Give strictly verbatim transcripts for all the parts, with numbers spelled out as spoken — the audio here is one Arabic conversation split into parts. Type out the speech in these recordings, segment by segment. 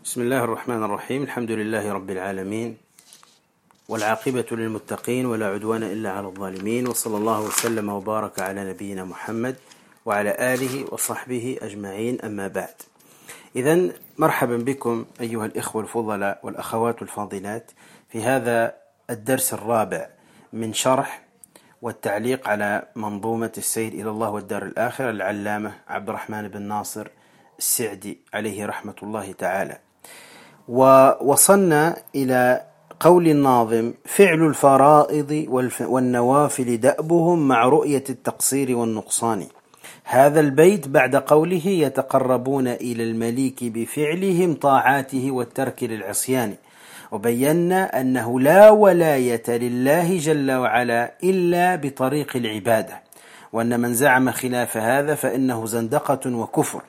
بسم الله الرحمن الرحيم. الحمد لله رب العالمين، والعاقبة للمتقين، ولا عدوان إلا على الظالمين، وصلى الله وسلم وبارك على نبينا محمد وعلى آله وصحبه أجمعين، أما بعد. إذن مرحبا بكم أيها الإخوة الفضلاء والأخوات الفاضلات في هذا الدرس الرابع من شرح والتعليق على منظومة السير إلى الله والدار الآخرة العلامة عبد الرحمن بن ناصر السعدي عليه رحمة الله تعالى. ووصلنا إلى قول الناظم: فعل الفرائض والنوافل دأبهم مع رؤية التقصير والنقصان. هذا البيت بعد قوله: يتقربون إلى المليك بفعلهم طاعاته والترك للعصيان. وبينا أنه لا ولاية لله جل وعلا إلا بطريق العبادة، وأن من زعم خلاف هذا فإنه زندقة وكفر.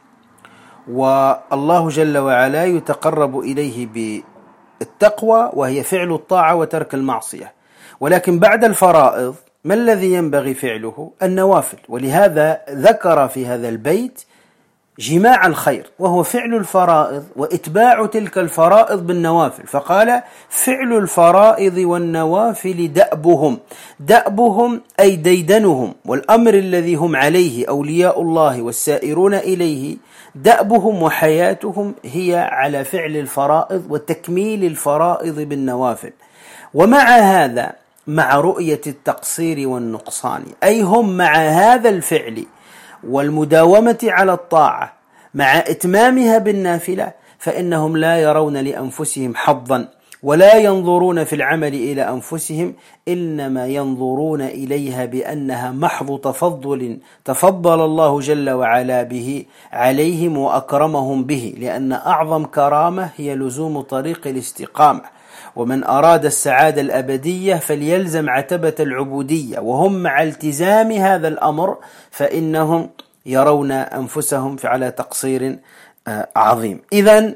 والله جل وعلا يتقرب إليه بالتقوى وهي فعل الطاعة وترك المعصية، ولكن بعد الفرائض ما الذي ينبغي فعله؟ النوافل. ولهذا ذكر في هذا البيت جماع الخير وهو فعل الفرائض وإتباع تلك الفرائض بالنوافل، فقال: فعل الفرائض والنوافل دأبهم. دأبهم أي ديدنهم، والأمر الذي هم عليه أولياء الله والسائرون إليه دأبهم وحياتهم هي على فعل الفرائض وتكميل الفرائض بالنوافل. ومع هذا مع رؤية التقصير والنقصان، أي هم مع هذا الفعل والمداومة على الطاعة مع إتمامها بالنافلة فإنهم لا يرون لأنفسهم حظا ولا ينظرون في العمل إلى أنفسهم، إنما ينظرون إليها بأنها محض تفضل تفضل الله جل وعلا به عليهم وأكرمهم به، لأن أعظم كرامة هي لزوم طريق الاستقامة. ومن أراد السعادة الأبدية فليلزم عتبة العبودية، وهم مع التزام هذا الأمر فإنهم يرون أنفسهم على تقصير عظيم. إذن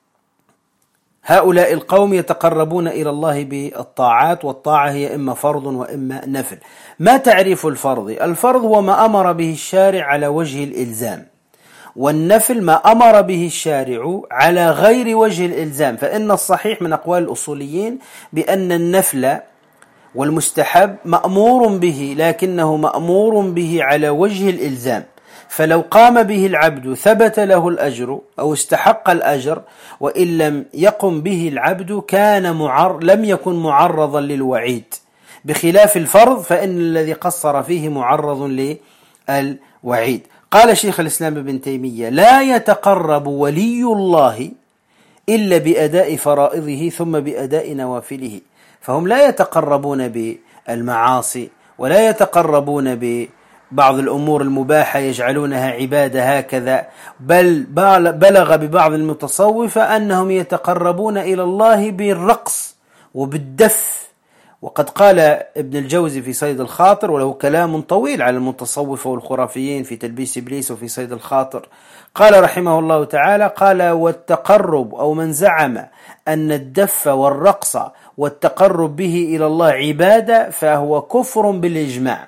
هؤلاء القوم يتقربون إلى الله بالطاعات، والطاعة هي إما فرض وإما نفل. ما تعريف الفرض؟ الفرض هو ما أمر به الشارع على وجه الإلزام، والنفل ما أمر به الشارع على غير وجه الإلزام. فإن الصحيح من أقوال الأصوليين بأن النفل والمستحب مأمور به، لكنه مأمور به على وجه الإلزام، فلو قام به العبد ثبت له الأجر أو استحق الأجر، وإن لم يقم به العبد كان معر لم يكن معرضا للوعيد، بخلاف الفرض فإن الذي قصر فيه معرض للوعيد. قال شيخ الإسلام ابن تيمية: لا يتقرب ولي الله إلا بأداء فرائضه ثم بأداء نوافله. فهم لا يتقربون بالمعاصي ولا يتقربون ببعض الأمور المباحة يجعلونها عبادة هكذا، بل بلغ ببعض المتصوفة أنهم يتقربون إلى الله بالرقص وبالدف. وقد قال ابن الجوزي في صيد الخاطر، وله كلام طويل على المتصوفة والخرافيين في تلبيس إبليس وفي صيد الخاطر، قال رحمه الله تعالى: قال: والتقرب أو من زعم أن الدف والرقص والتقرب به إلى الله عبادة فهو كفر بالإجماع.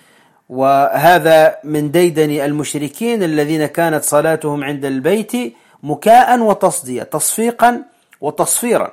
وهذا من ديدن المشركين الذين كانت صلاتهم عند البيت مكاء وتصدية، تصفيقا وتصفيرا.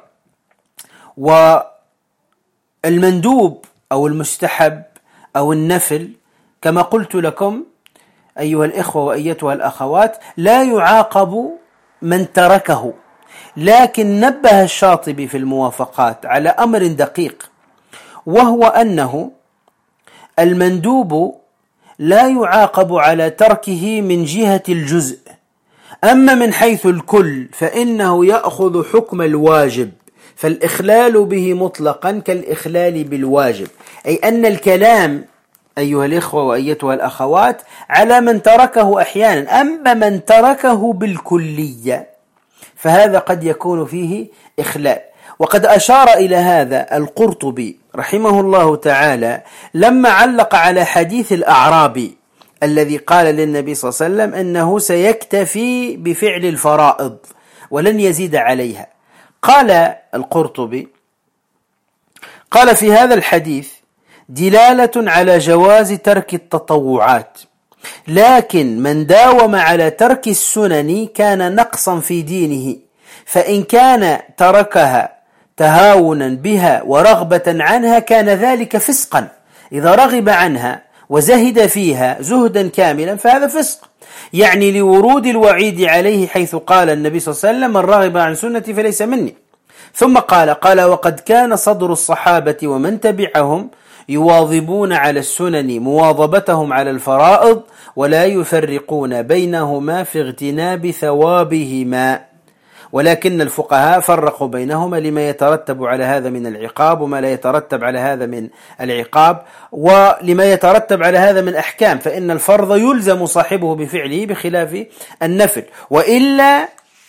والمندوب أو المستحب أو النفل كما قلت لكم أيها الإخوة وأيتها الأخوات لا يعاقب من تركه، لكن نبه الشاطبي في الموافقات على أمر دقيق، وهو أنه المندوب لا يعاقب على تركه من جهة الجزء، أما من حيث الكل فإنه يأخذ حكم الواجب، فالإخلال به مطلقا كالإخلال بالواجب، أي أن الكلام أيها الإخوة وأيتها الأخوات على من تركه أحيانا، أما من تركه بالكلية فهذا قد يكون فيه إخلال. وقد أشار إلى هذا القرطبي رحمه الله تعالى لما علق على حديث الأعرابي الذي قال للنبي صلى الله عليه وسلم أنه سيكتفي بفعل الفرائض ولن يزيد عليها. قال القرطبي: قال في هذا الحديث دلالة على جواز ترك التطوعات، لكن من داوم على ترك السنن كان نقصا في دينه، فإن كان تركها تهاونا بها ورغبة عنها كان ذلك فسقا. إذا رغب عنها وزهد فيها زهدا كاملا فهذا فسق، يعني لورود الوعيد عليه، حيث قال النبي صلى الله عليه وسلم: من رغب عن سنتي فليس مني. ثم قال قال وقد كان صدر الصحابة ومن تبعهم يواظبون على السنن مواظبتهم على الفرائض ولا يفرقون بينهما في اغتناب ثوابهما، ولكن الفقهاء فرقوا بينهما لما يترتب على هذا من العقاب وما لا يترتب على هذا من العقاب، ولما يترتب على هذا من أحكام، فإن الفرض يلزم صاحبه بفعله بخلاف النفل، وإلا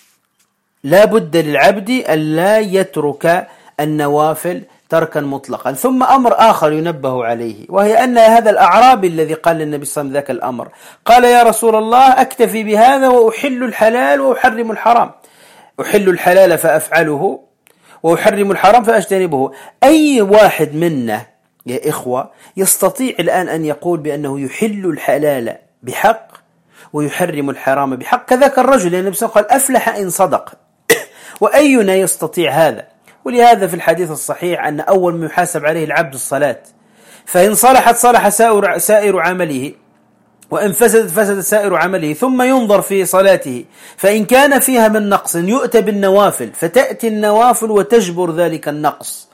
لا بد للعبد أن لا يترك النوافل تركا مطلقا. ثم أمر آخر ينبه عليه، وهي أن هذا الأعرابي الذي قال للنبي صلى الله عليه وسلم ذاك الأمر قال: يا رسول الله أكتفي بهذا وأحل الحلال وأحرم الحرام، أحل الحلال فأفعله وأحرم الحرام فأجتنبه. أي واحد منا يا إخوة يستطيع الآن أن يقول بأنه يحل الحلال بحق ويحرم الحرام بحق كذاك الرجل؟ لأن النبي صلى الله عليه وسلم قال: أفلح إن صدق. وأينا يستطيع هذا؟ ولهذا في الحديث الصحيح أن أول ما يحاسب عليه العبد الصلاة، فإن صلحت صلح سائر, سائر عمله، وإن فسدت فسد سائر عمله، ثم ينظر في صلاته، فإن كان فيها من نقص يؤتى بالنوافل، فتأتي النوافل وتجبر ذلك النقص.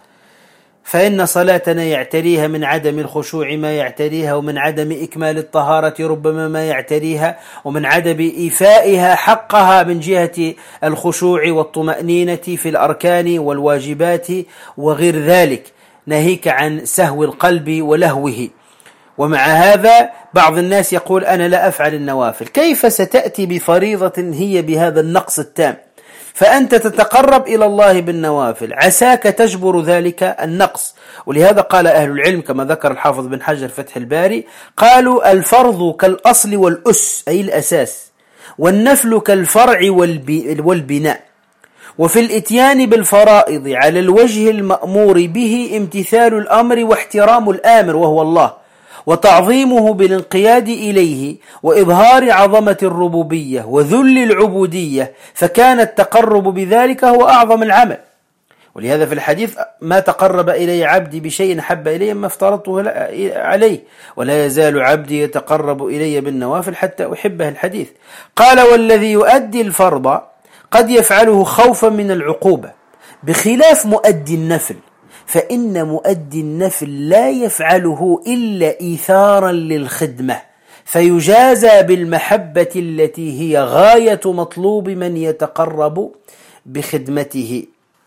فإن صلاتنا يعتريها من عدم الخشوع ما يعتريها، ومن عدم إكمال الطهارة ربما ما يعتريها، ومن عدم إيفائها حقها من جهة الخشوع والطمأنينة في الأركان والواجبات وغير ذلك، ناهيك عن سهو القلب ولهوه. ومع هذا بعض الناس يقول: أنا لا أفعل النوافل. كيف ستأتي بفريضة هي بهذا النقص التام؟ فأنت تتقرب إلى الله بالنوافل، عساك تجبر ذلك النقص. ولهذا قال أهل العلم كما ذكر الحافظ بن حجر فتح الباري، قالوا: الفرض كالأصل والأس أي الأساس، والنفل كالفرع والبناء، وفي الإتيان بالفرائض على الوجه المأمور به امتثال الأمر واحترام الآمر وهو الله، وتعظيمه بالانقياد إليه، وإظهار عظمة الربوبية وذل العبودية، فكان التقرب بذلك هو أعظم العمل. ولهذا في الحديث: ما تقرب إلي عبدي بشيء أحب إلي ما افترضته عليه، ولا يزال عبدي يتقرب إلي بالنوافل حتى أحبه. الحديث. قال: والذي يؤدي الفرض قد يفعله خوفا من العقوبة، بخلاف مؤدي النفل، فإن مؤدي النفل لا يفعله إلا إيثارا للخدمة، فيجازى بالمحبة التي هي غاية مطلوب من يتقرب بخدمته.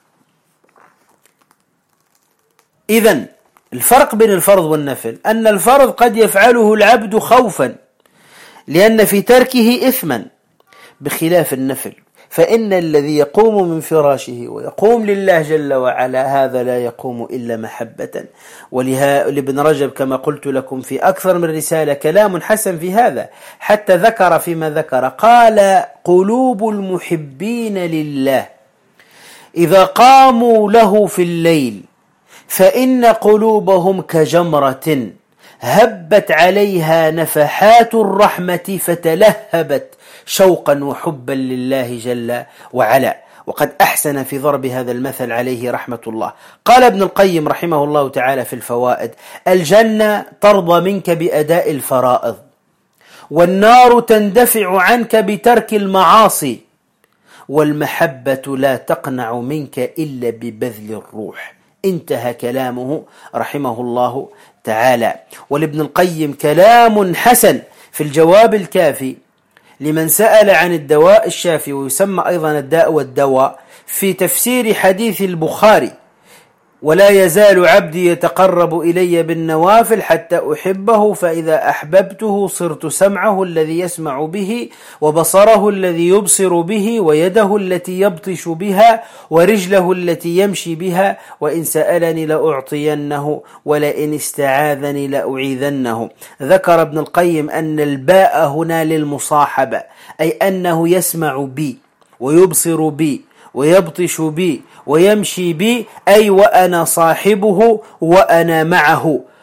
إذن الفرق بين الفرض والنفل أن الفرض قد يفعله العبد خوفا لأن في تركه إثما، بخلاف النفل فإن الذي يقوم من فراشه ويقوم لله جل وعلا هذا لا يقوم إلا محبة. ولابن رجب كما قلت لكم في أكثر من رسالة كلام حسن في هذا، حتى ذكر فيما ذكر قال: قلوب المحبين لله إذا قاموا له في الليل فإن قلوبهم كجمرة هبت عليها نفحات الرحمة فتلهبت شوقا وحبا لله جل وعلا. وقد أحسن في ضرب هذا المثل عليه رحمة الله. قال ابن القيم رحمه الله تعالى في الفوائد: الجنة ترضى منك بأداء الفرائض، والنار تندفع عنك بترك المعاصي، والمحبة لا تقنع منك إلا ببذل الروح. انتهى كلامه رحمه الله تعالى. ولابن القيم كلام حسن في الجواب الكافي لمن سأل عن الدواء الشافي، ويسمى أيضا الداء والدواء، في تفسير حديث البخاري: ولا يزال عبدي يتقرب إلي بالنوافل حتى أحبه، فإذا أحببته صرت سمعه الذي يسمع به، وبصره الذي يبصر به، ويده التي يبطش بها، ورجله التي يمشي بها، وإن سألني لأعطينه، ولئن استعاذني لأعيذنه. ذكر ابن القيم أن الباء هنا للمصاحبة، أي أنه يسمع بي ويبصر بي ويبطش بي ويمشي بي، أي وأنا صاحبه وأنا معه.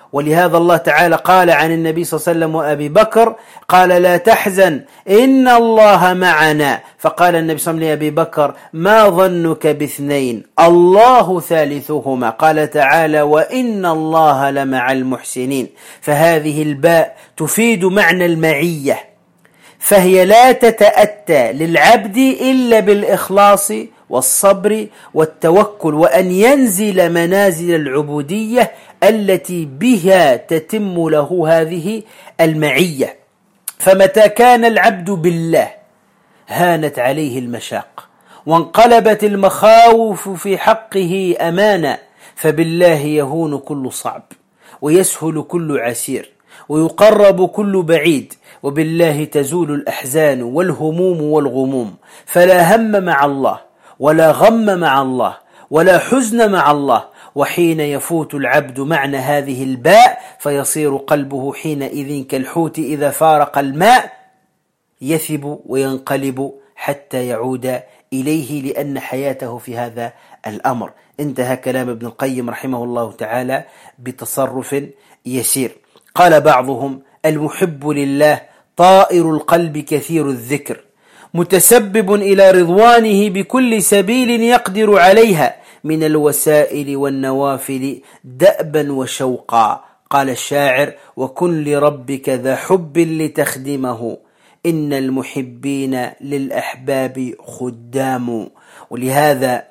ولهذا الله تعالى قال عن النبي صلى الله عليه وسلم وأبي بكر قال لا تحزن إن الله معنا، فقال النبي صلى الله عليه وسلم لأبي بكر ما ظنك باثنين الله ثالثهما، قال تعالى وإن الله لمع المحسنين. فهذه الباء تفيد معنى المعية، فهي لا تتأتى للعبد إلا بالإخلاص والصبر والتوكل، وأن ينزل منازل العبودية التي بها تتم له هذه المعية. فمتى كان العبد بالله هانت عليه المشاق وانقلبت المخاوف في حقه أمانا، فبالله يهون كل صعب ويسهل كل عسير ويقرب كل بعيد، وبالله تزول الأحزان والهموم والغموم، فلا هم مع الله ولا غم مع الله ولا حزن مع الله. وحين يفوت العبد معنى هذه الباء فيصير قلبه حينئذ كالحوت إذا فارق الماء يثب وينقلب حتى يعود إليه، لأن حياته في هذا الأمر. انتهى كلام ابن القيم رحمه الله تعالى بتصرف يسير. قال بعضهم المحب لله طائر القلب كثير الذكر متسبب إلى رضوانه بكل سبيل يقدر عليها من الوسائل والنوافل دأبا وشوقا. قال الشاعر وكن لربك ذا حب لتخدمه إن المحبين للأحباب خدام. ولهذا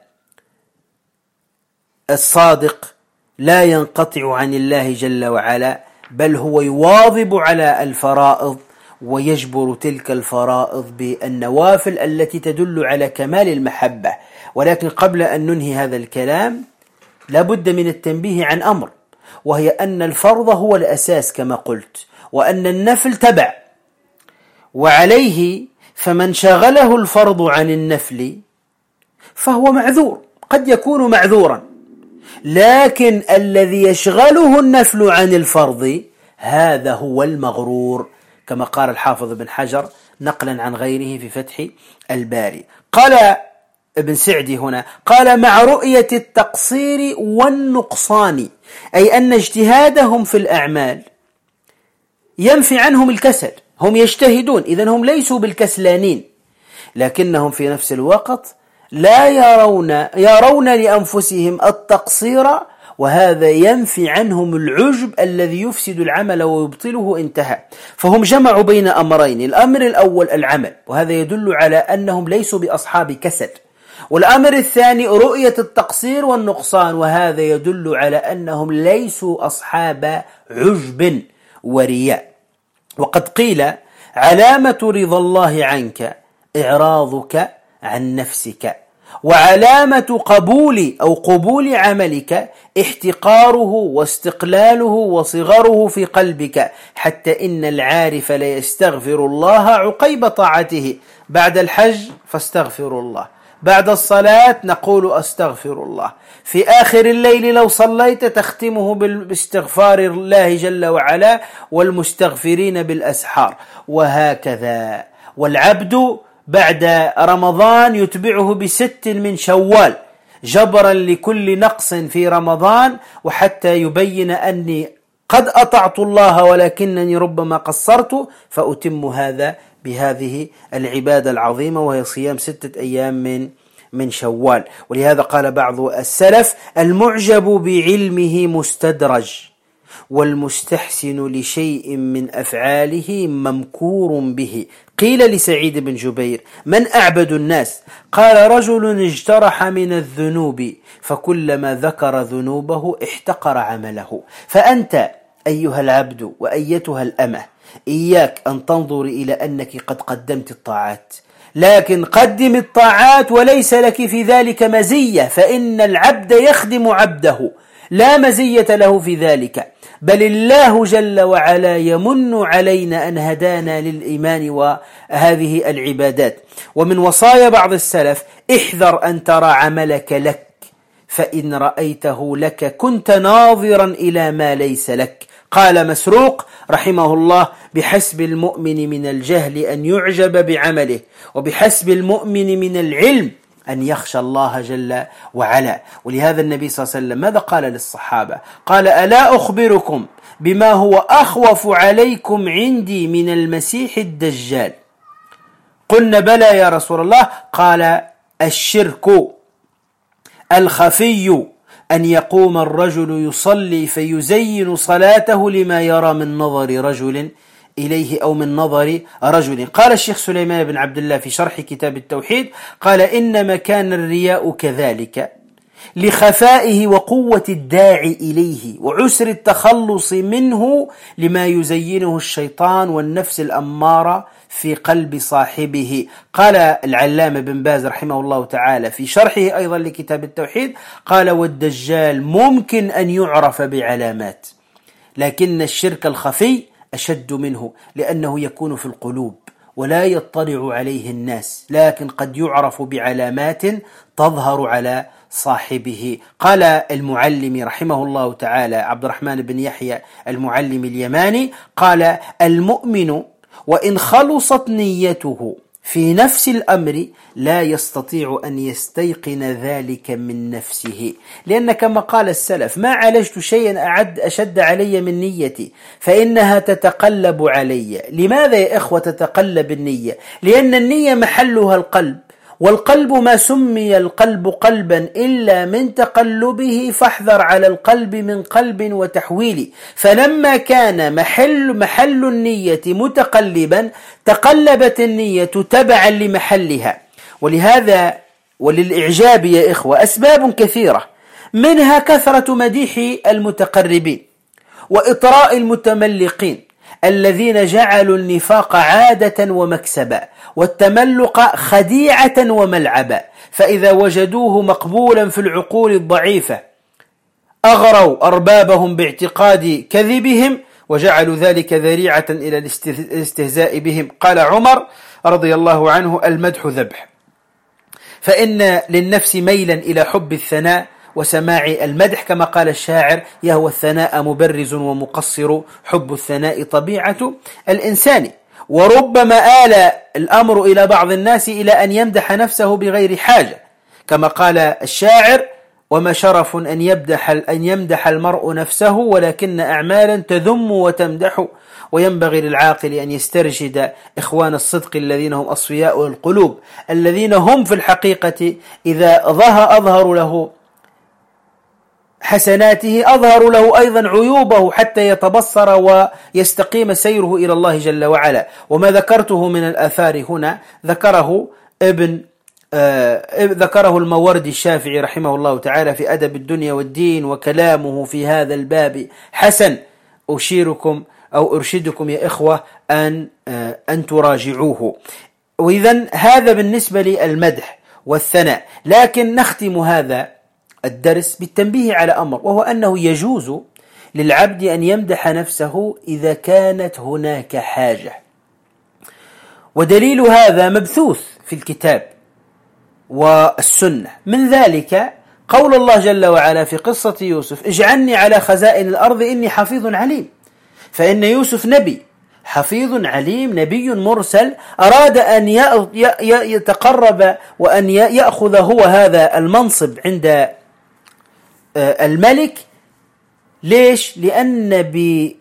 الصادق لا ينقطع عن الله جل وعلا، بل هو يواظب على الفرائض ويجبر تلك الفرائض بالنوافل التي تدل على كمال المحبة. ولكن قبل أن ننهي هذا الكلام لابد من التنبيه عن أمر، وهي أن الفرض هو الأساس كما قلت، وأن النفل تبع، وعليه فمن شغله الفرض عن النفل فهو معذور، قد يكون معذورا، لكن الذي يشغله النفل عن الفرض هذا هو المغرور، كما قال الحافظ ابن حجر نقلا عن غيره في فتح الباري. قال ابن سعدي هنا قال مع رؤية التقصير والنقصان، أي أن اجتهادهم في الأعمال ينفي عنهم الكسل، هم يجتهدون إذن هم ليسوا بالكسلانين، لكنهم في نفس الوقت لا يرون يرون لأنفسهم التقصير، وهذا ينفي عنهم العجب الذي يفسد العمل ويبطله. انتهى. فهم جمعوا بين أمرين، الأمر الأول العمل، وهذا يدل على أنهم ليسوا بأصحاب كسل، والأمر الثاني رؤية التقصير والنقصان، وهذا يدل على أنهم ليسوا أصحاب عجب ورياء. وقد قيل علامة رضا الله عنك إعراضك عن نفسك، وعلامة قبول أو قبول عملك احتقاره واستقلاله وصغره في قلبك، حتى إن العارف لا يستغفر الله عقيب طاعته. بعد الحج فاستغفر الله، بعد الصلاة نقول أستغفر الله، في آخر الليل لو صليت تختمه باستغفار الله جل وعلا والمستغفرين بالأسحار، وهكذا. والعبد بعد رمضان يتبعه بست من شوال جبرا لكل نقص في رمضان، وحتى يبين أني قد أطعت الله ولكنني ربما قصرت، فأتم هذا بهذه العبادة العظيمة وهي صيام ستة أيام من من شوال. ولهذا قال بعض السلف المعجب بعلمه مستدرج، والمستحسن لشيء من أفعاله ممكور به. قيل لسعيد بن جبير من أعبد الناس؟ قال رجل اجترح من الذنوب فكلما ذكر ذنوبه احتقر عمله. فأنت أيها العبد وأيتها الأمة إياك أن تنظر إلى أنك قد قدمت الطاعات، لكن قدم الطاعات وليس لك في ذلك مزية، فإن العبد يخدم عبده لا مزية له في ذلك، بل الله جل وعلا يمن علينا أن هدانا للإيمان وهذه العبادات. ومن وصايا بعض السلف احذر أن ترى عملك لك، فإن رأيته لك كنت ناظرا إلى ما ليس لك. قال مسروق رحمه الله بحسب المؤمن من الجهل أن يعجب بعمله، وبحسب المؤمن من العلم أن يخشى الله جل وعلا. ولهذا النبي صلى الله عليه وسلم ماذا قال للصحابة؟ قال ألا أخبركم بما هو أخوف عليكم عندي من المسيح الدجال؟ قلنا بلى يا رسول الله. قال الشرك الخفي أن يقوم الرجل يصلي فيزين صلاته لما يرى من نظر رجل إليه أو من نظر رجل. قال الشيخ سليمان بن عبد الله في شرح كتاب التوحيد قال إنما كان الرياء كذلك لخفائه وقوة الداعي إليه وعسر التخلص منه لما يزينه الشيطان والنفس الأمارة في قلب صاحبه. قال العلامة بن باز رحمه الله تعالى في شرحه أيضا لكتاب التوحيد قال والدجال ممكن أن يعرف بعلامات، لكن الشرك الخفي أشد منه لأنه يكون في القلوب ولا يطلع عليه الناس، لكن قد يعرف بعلامات تظهر على صاحبه. قال المعلم رحمه الله تعالى عبد الرحمن بن يحيى المعلم اليماني قال المؤمن وإن خلصت نيته في نفس الأمر لا يستطيع أن يستيقن ذلك من نفسه، لأن كما قال السلف ما عالجت شيئا أعد أشد علي من نيتي فإنها تتقلب علي. لماذا يا إخوة تتقلب النية؟ لأن النية محلها القلب، والقلب ما سمي القلب قلبا إلا من تقلبه، فاحذر على القلب من قلب وتحويل. فلما كان محل محل النية متقلبا تقلبت النية تبعا لمحلها. ولهذا وللإعجاب يا إخوة أسباب كثيرة، منها كثرة مديح المتقربين وإطراء المتملقين الذين جعلوا النفاق عادة ومكسبا والتملق خديعة وملعبا، فإذا وجدوه مقبولا في العقول الضعيفة أغروا أربابهم باعتقاد كذبهم وجعلوا ذلك ذريعة إلى الاستهزاء بهم. قال عمر رضي الله عنه المدح ذبح، فإن للنفس ميلا إلى حب الثناء وسماع المدح، كما قال الشاعر يهوى الثناء مبرز ومقصر، حب الثناء طبيعة الإنسان. وربما آل الأمر إلى بعض الناس إلى أن يمدح نفسه بغير حاجة، كما قال الشاعر وما شرف أن يمدح, أن يمدح المرء نفسه ولكن أعمالا تذم وتمدح. وينبغي للعاقل أن يسترشد إخوان الصدق الذين هم أصفياء القلوب الذين هم في الحقيقة إذا ظهر أظهر له حسناته أظهر له أيضا عيوبه حتى يتبصر ويستقيم سيره إلى الله جل وعلا. وما ذكرته من الآثار هنا ذكره ابن آه ذكره الموردي الشافعي رحمه الله تعالى في أدب الدنيا والدين، وكلامه في هذا الباب حسن. أشيركم أو أرشدكم يا إخوة أن آه أن تراجعوه. وإذن هذا بالنسبة للمدح والثناء. لكن نختم هذا الدرس بالتنبيه على أمر، وهو أنه يجوز للعبد أن يمدح نفسه إذا كانت هناك حاجة، ودليل هذا مبثوث في الكتاب والسنة. من ذلك قول الله جل وعلا في قصة يوسف اجعلني على خزائن الأرض إني حفيظ عليم. فإن يوسف نبي حفيظ عليم، نبي مرسل، أراد أن يتقرب وأن يأخذ هو هذا المنصب عند الملك. ليش؟ لأن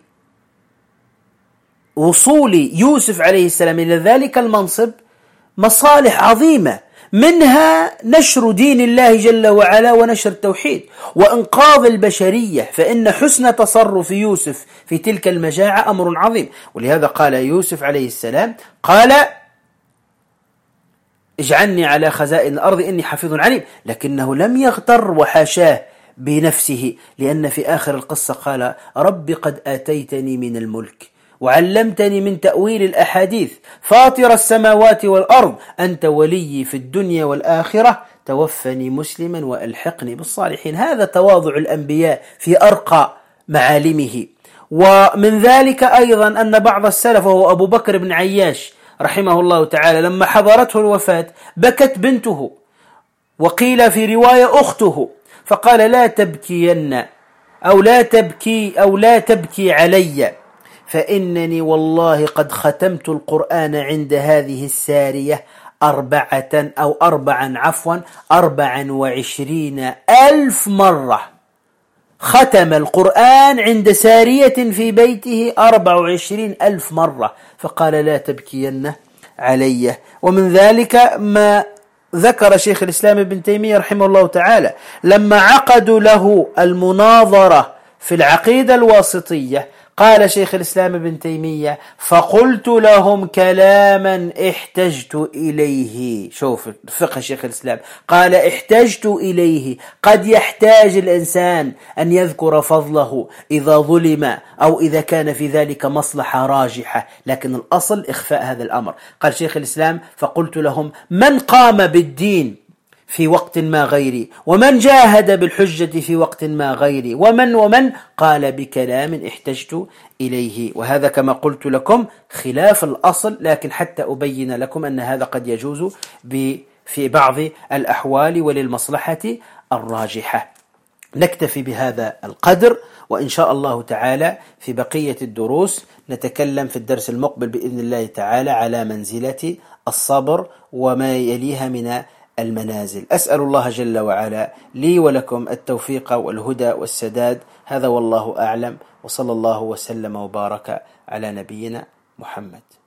بوصول يوسف عليه السلام إلى ذلك المنصب مصالح عظيمة، منها نشر دين الله جل وعلا ونشر التوحيد وإنقاذ البشرية، فإن حسن تصرف يوسف في تلك المجاعة أمر عظيم. ولهذا قال يوسف عليه السلام قال اجعلني على خزائن الأرض إني حفيظ عليم، لكنه لم يغتر وحاشاه بنفسه، لأن في آخر القصة قال رب قد آتيتني من الملك وعلمتني من تأويل الأحاديث فاطر السماوات والأرض أنت ولي في الدنيا والآخرة توفني مسلما وألحقني بالصالحين. هذا تواضع الأنبياء في أرقى معالمه. ومن ذلك أيضا أن بعض السلف وهو أبو بكر بن عياش رحمه الله تعالى لما حضرته الوفاة بكت بنته، وقيل في رواية أخته، فقال لا تبكين أو لا تبكي أو لا تبكي علي، فإنني والله قد ختمت القرآن عند هذه السارية أربعة أو أربعا عفوا أربعا وعشرين ألف مرة. ختم القرآن عند سارية في بيته أربع وعشرين ألف مرة، فقال لا تبكين علي. ومن ذلك ما ذكر شيخ الإسلام ابن تيمية رحمه الله تعالى لما عقدوا له المناظرة في العقيدة الواسطية، قال شيخ الإسلام ابن تيمية: فقلت لهم كلاما احتجت إليه. شوف فقه شيخ الإسلام، قال احتجت إليه. قد يحتاج الإنسان أن يذكر فضله إذا ظلم أو إذا كان في ذلك مصلحة راجحة، لكن الأصل إخفاء هذا الأمر. قال شيخ الإسلام: فقلت لهم: من قام بالدين في وقت ما غيري، ومن جاهد بالحجة في وقت ما غيري، ومن ومن قال بكلام احتجت إليه. وهذا كما قلت لكم خلاف الأصل، لكن حتى أبين لكم أن هذا قد يجوز في بعض الأحوال وللمصلحة الراجحة. نكتفي بهذا القدر، وإن شاء الله تعالى في بقية الدروس نتكلم في الدرس المقبل بإذن الله تعالى على منزلة الصبر وما يليها من المنازل. أسأل الله جل وعلا لي ولكم التوفيق والهدى والسداد. هذا والله أعلم، وصلى الله وسلم وبارك على نبينا محمد.